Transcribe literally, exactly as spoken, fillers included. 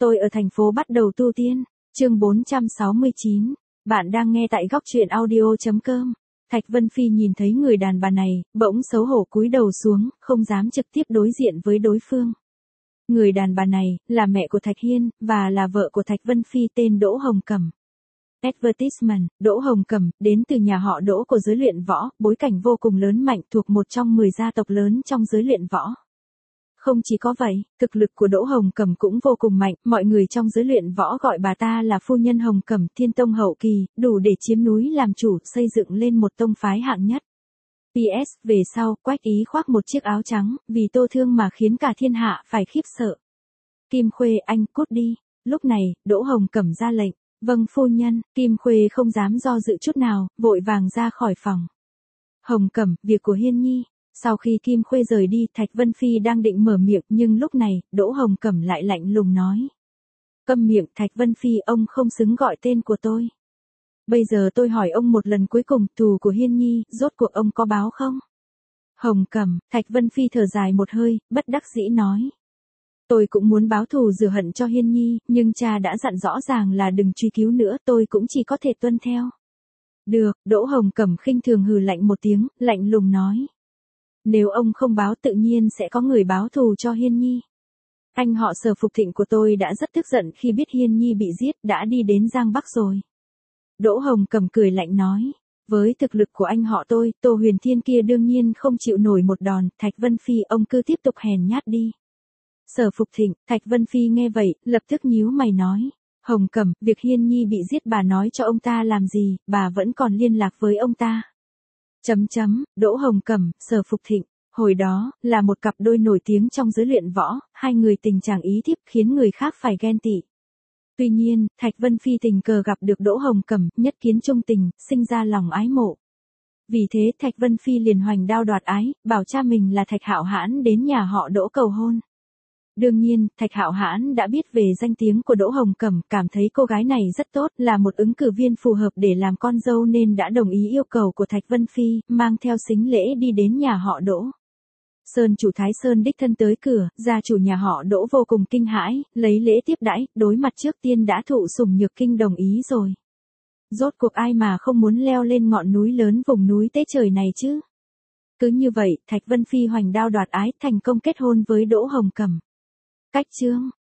Tôi ở thành phố bắt đầu tu tiên. Chương bốn trăm sáu mươi chín. Bạn đang nghe tại góc truyện audio.com. Thạch Vân Phi nhìn thấy người đàn bà này, bỗng xấu hổ cúi đầu xuống, không dám trực tiếp đối diện với đối phương. Người đàn bà này, là mẹ của Thạch Hiên, và là vợ của Thạch Vân Phi tên Đỗ Hồng Cẩm. Advertisement, Đỗ Hồng Cẩm, đến từ nhà họ Đỗ của giới luyện võ, bối cảnh vô cùng lớn mạnh thuộc một trong mười gia tộc lớn trong giới luyện võ. Không chỉ có vậy, thực lực của Đỗ Hồng Cẩm cũng vô cùng mạnh, mọi người trong giới luyện võ gọi bà ta là phu nhân Hồng Cẩm, thiên tông hậu kỳ, đủ để chiếm núi làm chủ, xây dựng lên một tông phái hạng nhất. pê ét, về sau, Quách Ý khoác một chiếc áo trắng, vì Tô Thương mà khiến cả thiên hạ phải khiếp sợ. Kim Khuê, anh cút đi. Lúc này, Đỗ Hồng Cẩm ra lệnh. Vâng phu nhân. Kim Khuê không dám do dự chút nào, vội vàng ra khỏi phòng. Hồng Cẩm, việc của Hiên Nhi. Sau khi Kim Khuê rời đi, Thạch Vân Phi đang định mở miệng, nhưng lúc này, Đỗ Hồng Cẩm lại lạnh lùng nói. Câm miệng, Thạch Vân Phi, ông không xứng gọi tên của tôi. Bây giờ tôi hỏi ông một lần cuối cùng, thù của Hiên Nhi, rốt cuộc ông có báo không? Hồng Cẩm, Thạch Vân Phi thở dài một hơi, bất đắc dĩ nói. Tôi cũng muốn báo thù rửa hận cho Hiên Nhi, nhưng cha đã dặn rõ ràng là đừng truy cứu nữa, tôi cũng chỉ có thể tuân theo. Được, Đỗ Hồng Cẩm khinh thường hừ lạnh một tiếng, lạnh lùng nói. Nếu ông không báo tự nhiên sẽ có người báo thù cho Hiên Nhi. Anh họ Sở Phục Thịnh của tôi đã rất tức giận khi biết Hiên Nhi bị giết, đã đi đến Giang Bắc rồi. Đỗ Hồng Cẩm cười lạnh nói. Với thực lực của anh họ tôi, Tô Huyền Thiên kia đương nhiên không chịu nổi một đòn, Thạch Vân Phi, ông cứ tiếp tục hèn nhát đi. Sở Phục Thịnh, Thạch Vân Phi nghe vậy, lập tức nhíu mày nói. Hồng Cẩm, việc Hiên Nhi bị giết bà nói cho ông ta làm gì, bà vẫn còn liên lạc với ông ta. Chấm chấm, Đỗ Hồng Cẩm, Sở Phục Thịnh, hồi đó, là một cặp đôi nổi tiếng trong giới luyện võ, hai người tình trạng ý thiếp khiến người khác phải ghen tị. Tuy nhiên, Thạch Vân Phi tình cờ gặp được Đỗ Hồng Cẩm, nhất kiến trung tình, sinh ra lòng ái mộ. Vì thế Thạch Vân Phi liền hoành đao đoạt ái, bảo cha mình là Thạch Hạo Hãn đến nhà họ Đỗ cầu hôn. Đương nhiên, Thạch Hạo Hãn đã biết về danh tiếng của Đỗ Hồng Cẩm, cảm thấy cô gái này rất tốt, là một ứng cử viên phù hợp để làm con dâu nên đã đồng ý yêu cầu của Thạch Vân Phi, mang theo sính lễ đi đến nhà họ Đỗ. Sơn chủ Thái Sơn đích thân tới cửa, gia chủ nhà họ Đỗ vô cùng kinh hãi, lấy lễ tiếp đãi, đối mặt trước tiên đã thụ sủng nhược kinh đồng ý rồi. Rốt cuộc ai mà không muốn leo lên ngọn núi lớn vùng núi Tế Trời này chứ? Cứ như vậy, Thạch Vân Phi hoành đao đoạt ái, thành công kết hôn với Đỗ Hồng Cẩm. Cách chương,